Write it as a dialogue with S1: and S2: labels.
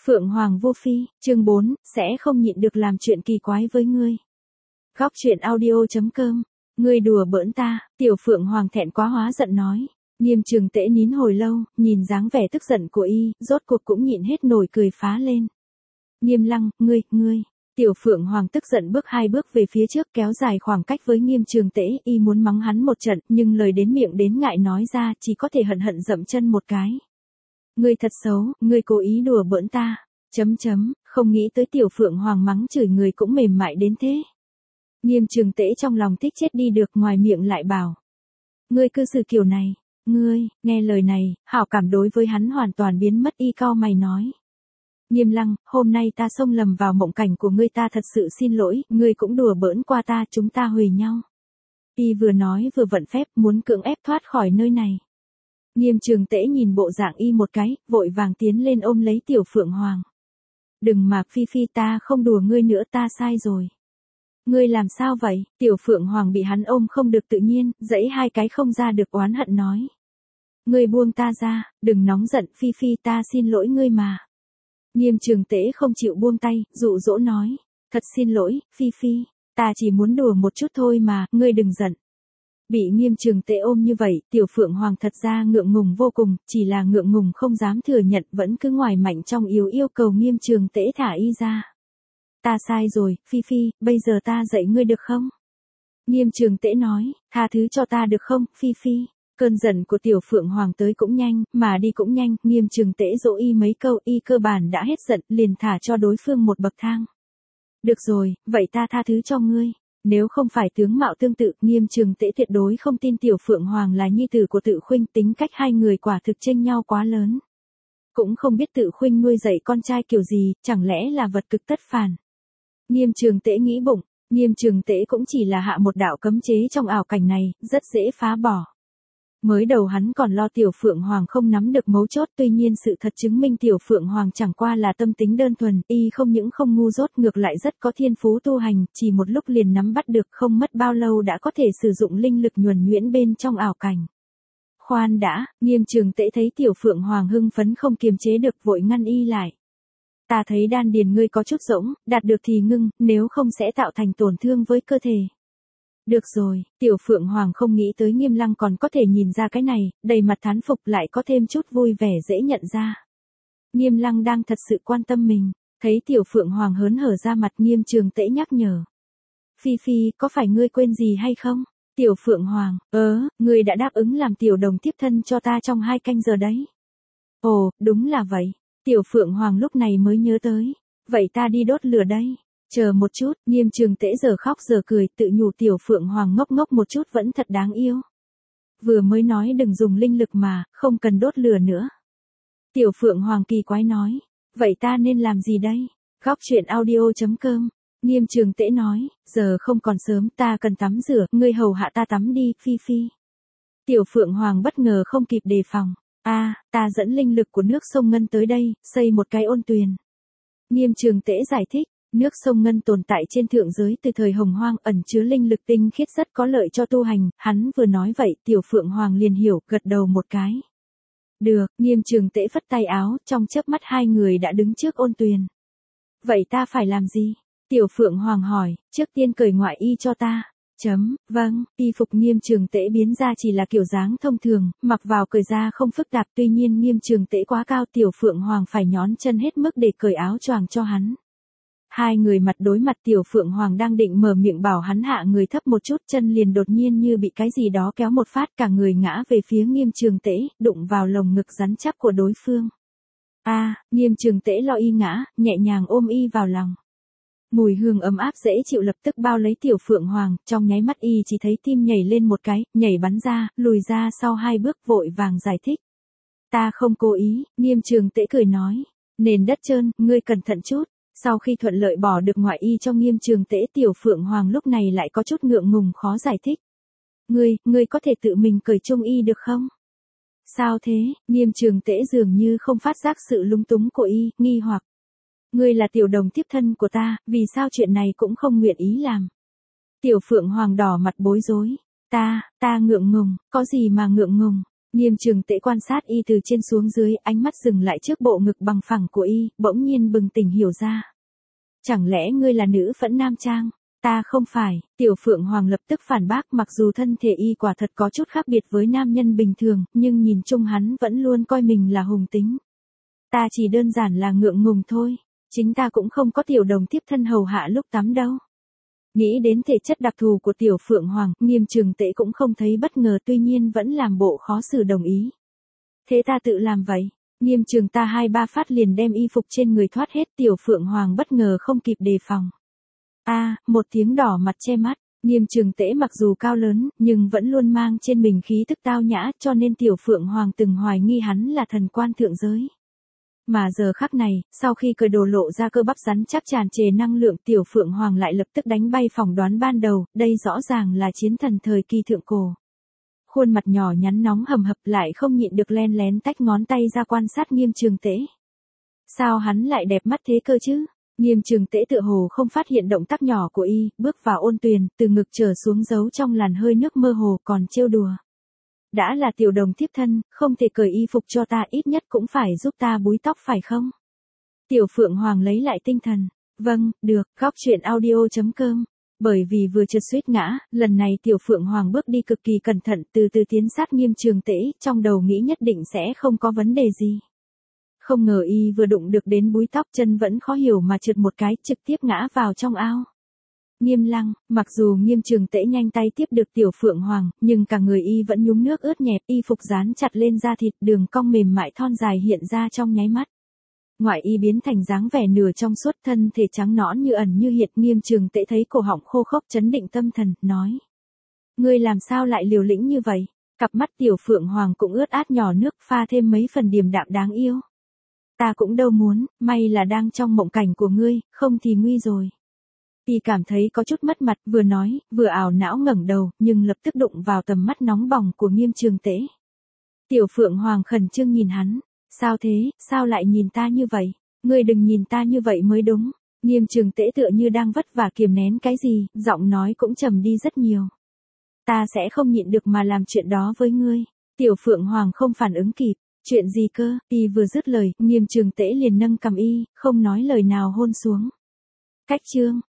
S1: Phượng Hoàng Vô Phi, chương 4, sẽ không nhịn được làm chuyện kỳ quái với ngươi. Góc truyện audio.com, ngươi đùa bỡn ta, tiểu Phượng Hoàng thẹn quá hóa giận nói. Nghiêm Trường Tễ nín hồi lâu, nhìn dáng vẻ tức giận của y, rốt cuộc cũng nhịn hết nổi cười phá lên. Nghiêm Lăng, ngươi. Tiểu Phượng Hoàng tức giận bước 2 bước về phía trước kéo dài khoảng cách với Nghiêm Trường Tễ, y muốn mắng hắn một trận, nhưng lời đến miệng đến ngại nói ra, chỉ có thể hận dậm chân một cái. Ngươi thật xấu, ngươi cố ý đùa bỡn ta. Không nghĩ tới Tiểu Phượng Hoàng mắng chửi người cũng mềm mại đến thế. Nghiêm Trường Tễ trong lòng thích chết đi được, ngoài miệng lại bảo. Ngươi cư xử kiểu này, ngươi, nghe lời này, hảo cảm đối với hắn hoàn toàn biến mất, y cau mày nói. Nghiêm Lăng, hôm nay ta xông lầm vào mộng cảnh của ngươi, ta thật sự xin lỗi, ngươi cũng đùa bỡn qua ta, chúng ta huề nhau. Y vừa nói vừa vận phép muốn cưỡng ép thoát khỏi nơi này. Nghiêm Trường Tễ nhìn bộ dạng y một cái, vội vàng tiến lên ôm lấy Tiểu Phượng Hoàng. Đừng mà Phi Phi, ta không đùa ngươi nữa, ta sai rồi. Ngươi làm sao vậy? Tiểu Phượng Hoàng bị hắn ôm không được tự nhiên, giãy 2 cái không ra được oán hận nói. Ngươi buông ta ra, đừng nóng giận Phi Phi, ta xin lỗi ngươi mà. Nghiêm Trường Tễ không chịu buông tay, dụ dỗ nói. Thật xin lỗi, Phi Phi, ta chỉ muốn đùa một chút thôi mà, ngươi đừng giận. Bị Nghiêm Trường Tễ ôm như vậy, Tiểu Phượng Hoàng thật ra ngượng ngùng vô cùng, chỉ là ngượng ngùng không dám thừa nhận, vẫn cứ ngoài mạnh trong yếu yêu cầu Nghiêm Trường Tễ thả y ra. Ta sai rồi, Phi Phi, bây giờ ta dạy ngươi được không? Nghiêm Trường Tễ nói, tha thứ cho ta được không, Phi Phi? Cơn giận của Tiểu Phượng Hoàng tới cũng nhanh, mà đi cũng nhanh, Nghiêm Trường Tễ dỗ y mấy câu, y cơ bản đã hết giận, liền thả cho đối phương một bậc thang. Được rồi, vậy ta tha thứ cho ngươi. Nếu không phải tướng mạo tương tự, Nghiêm Trường Tễ tuyệt đối không tin Tiểu Phượng Hoàng là nhi tử của Tự Khuynh, tính cách hai người quả thực chênh nhau quá lớn. Cũng không biết Tự Khuynh nuôi dạy con trai kiểu gì, chẳng lẽ là vật cực tất phản. Nghiêm Trường Tễ nghĩ bụng, Nghiêm Trường Tễ cũng chỉ là hạ một đạo cấm chế trong ảo cảnh này, rất dễ phá bỏ. Mới đầu hắn còn lo Tiểu Phượng Hoàng không nắm được mấu chốt, tuy nhiên sự thật chứng minh Tiểu Phượng Hoàng chẳng qua là tâm tính đơn thuần, y không những không ngu dốt, ngược lại rất có thiên phú tu hành, chỉ một lúc liền nắm bắt được, không mất bao lâu đã có thể sử dụng linh lực nhuần nhuyễn bên trong ảo cảnh. Khoan đã, Nghiêm Trường Tễ thấy Tiểu Phượng Hoàng hưng phấn không kiềm chế được, vội ngăn y lại. Ta thấy đan điền ngươi có chút rỗng, đạt được thì ngưng, nếu không sẽ tạo thành tổn thương với cơ thể. Được rồi, Tiểu Phượng Hoàng không nghĩ tới Nghiêm Lăng còn có thể nhìn ra cái này, đầy mặt thán phục, lại có thêm chút vui vẻ dễ nhận ra. Nghiêm Lăng đang thật sự quan tâm mình, thấy Tiểu Phượng Hoàng hớn hở ra mặt, Nghiêm Trường Tễ nhắc nhở. Phi Phi, có phải ngươi quên gì hay không? Tiểu Phượng Hoàng, ngươi đã đáp ứng làm tiểu đồng tiếp thân cho ta trong 2 canh giờ đấy. Ồ, đúng là vậy. Tiểu Phượng Hoàng lúc này mới nhớ tới. Vậy ta đi đốt lửa đây. Chờ một chút, Nghiêm Trường Tễ giờ khóc giờ cười, tự nhủ Tiểu Phượng Hoàng ngốc ngốc một chút vẫn thật đáng yêu. Vừa mới nói đừng dùng linh lực mà, không cần đốt lửa nữa. Tiểu Phượng Hoàng kỳ quái nói, vậy ta nên làm gì đây? Góc truyện audio.com, Nghiêm Trường Tễ nói, giờ không còn sớm, ta cần tắm rửa, ngươi hầu hạ ta tắm đi, Phi Phi. Tiểu Phượng Hoàng bất ngờ không kịp đề phòng, ta dẫn linh lực của nước sông Ngân tới đây, xây một cái ôn tuyền. Nghiêm Trường Tễ giải thích. Nước sông Ngân tồn tại trên thượng giới từ thời Hồng Hoang, ẩn chứa linh lực tinh khiết rất có lợi cho tu hành, hắn vừa nói vậy, Tiểu Phượng Hoàng liền hiểu, gật đầu một cái. Được, Nghiêm Trường Tễ phất tay áo, trong chớp mắt 2 người đã đứng trước ôn tuyền. Vậy ta phải làm gì? Tiểu Phượng Hoàng hỏi, trước tiên cởi ngoại y cho ta. Vâng, y phục Nghiêm Trường Tễ biến ra chỉ là kiểu dáng thông thường, mặc vào cởi ra không phức tạp, tuy nhiên Nghiêm Trường Tễ quá cao, Tiểu Phượng Hoàng phải nhón chân hết mức để cởi áo choàng cho hắn. 2 người mặt đối mặt, Tiểu Phượng Hoàng đang định mở miệng bảo hắn hạ người thấp một chút, chân liền đột nhiên như bị cái gì đó kéo một phát, cả người ngã về phía Nghiêm Trường Tễ, đụng vào lồng ngực rắn chắc của đối phương. Nghiêm Trường Tễ lo y ngã, nhẹ nhàng ôm y vào lòng. Mùi hương ấm áp dễ chịu lập tức bao lấy Tiểu Phượng Hoàng, trong nháy mắt y chỉ thấy tim nhảy lên một cái, nhảy bắn ra, lùi ra sau 2 bước, vội vàng giải thích. Ta không cố ý, Nghiêm Trường Tễ cười nói. Nền đất trơn, ngươi cẩn thận chút. Sau khi thuận lợi bỏ được ngoại y cho Nghiêm Trường Tễ, Tiểu Phượng Hoàng lúc này lại có chút ngượng ngùng khó giải thích. Ngươi có thể tự mình cởi chung y được không? Sao thế? Nghiêm Trường Tễ dường như không phát giác sự lung túng của y, nghi hoặc. Ngươi là tiểu đồng tiếp thân của ta, vì sao chuyện này cũng không nguyện ý làm? Tiểu Phượng Hoàng đỏ mặt bối rối. Ta ngượng ngùng, có gì mà ngượng ngùng? Nghiêm Trường Tễ quan sát y từ trên xuống dưới, ánh mắt dừng lại trước bộ ngực bằng phẳng của y, bỗng nhiên bừng tỉnh hiểu ra. Chẳng lẽ ngươi là nữ phẫn nam trang? Ta không phải, Tiểu Phượng Hoàng lập tức phản bác, mặc dù thân thể y quả thật có chút khác biệt với nam nhân bình thường, nhưng nhìn chung hắn vẫn luôn coi mình là hùng tính. Ta chỉ đơn giản là ngượng ngùng thôi, chính ta cũng không có tiểu đồng tiếp thân hầu hạ lúc tắm đâu. Nghĩ đến thể chất đặc thù của Tiểu Phượng Hoàng, Nghiêm Trường Tễ cũng không thấy bất ngờ, tuy nhiên vẫn làm bộ khó xử đồng ý. Thế ta tự làm vậy. Nghiêm Trường ta 2-3 phát liền đem y phục trên người thoát hết, Tiểu Phượng Hoàng bất ngờ không kịp đề phòng. Một tiếng đỏ mặt che mắt. Nghiêm Trường Tễ mặc dù cao lớn, nhưng vẫn luôn mang trên mình khí tức tao nhã, cho nên Tiểu Phượng Hoàng từng hoài nghi hắn là thần quan thượng giới. Mà giờ khắc này, sau khi cởi đồ lộ ra cơ bắp rắn chắc tràn trề năng lượng, Tiểu Phượng Hoàng lại lập tức đánh bay phỏng đoán ban đầu, đây rõ ràng là chiến thần thời kỳ thượng cổ. Khuôn mặt nhỏ nhắn nóng hầm hập, lại không nhịn được len lén tách ngón tay ra quan sát Nghiêm Trường Tễ. Sao hắn lại đẹp mắt thế cơ chứ? Nghiêm Trường Tễ tựa hồ không phát hiện động tác nhỏ của y, bước vào ôn tuyền, từ ngực trở xuống giấu trong làn hơi nước mơ hồ, còn trêu đùa. Đã là tiểu đồng thiếp thân, không thể cởi y phục cho ta, ít nhất cũng phải giúp ta búi tóc phải không? Tiểu Phượng Hoàng lấy lại tinh thần. Vâng, được, góc truyện audio.com. Bởi vì vừa trượt suýt ngã, lần này Tiểu Phượng Hoàng bước đi cực kỳ cẩn thận, từ từ tiến sát Nghiêm Trường Tễ, trong đầu nghĩ nhất định sẽ không có vấn đề gì. Không ngờ y vừa đụng được đến búi tóc, chân vẫn khó hiểu mà trượt một cái, trực tiếp ngã vào trong ao. Nghiêm Lăng, mặc dù Nghiêm Trường Tễ nhanh tay tiếp được Tiểu Phượng Hoàng, nhưng cả người y vẫn nhúng nước ướt nhẹp, y phục dán chặt lên da thịt, đường cong mềm mại thon dài hiện ra trong nháy mắt. Ngoại y biến thành dáng vẻ nửa trong suốt, thân thể trắng nõn như ẩn như hiện. Nghiêm Trường Tễ thấy cổ họng khô khốc, chấn định tâm thần, nói: Ngươi làm sao lại liều lĩnh như vậy? Cặp mắt Tiểu Phượng Hoàng cũng ướt át nhỏ nước, pha thêm mấy phần điềm đạm đáng yêu. Ta cũng đâu muốn, may là đang trong mộng cảnh của ngươi, không thì nguy rồi. Y cảm thấy có chút mất mặt, vừa nói, vừa ảo não ngẩng đầu, nhưng lập tức đụng vào tầm mắt nóng bỏng của Nghiêm Trường Tễ. Tiểu Phượng Hoàng khẩn trương nhìn hắn. Sao thế, sao lại nhìn ta như vậy? Ngươi đừng nhìn ta như vậy mới đúng. Nghiêm Trường Tễ tựa như đang vất vả kiềm nén cái gì, giọng nói cũng trầm đi rất nhiều. Ta sẽ không nhịn được mà làm chuyện đó với ngươi. Tiểu Phượng Hoàng không phản ứng kịp. Chuyện gì cơ? Y vừa dứt lời, Nghiêm Trường Tễ liền nâng cằm y, không nói lời nào hôn xuống. Cách chương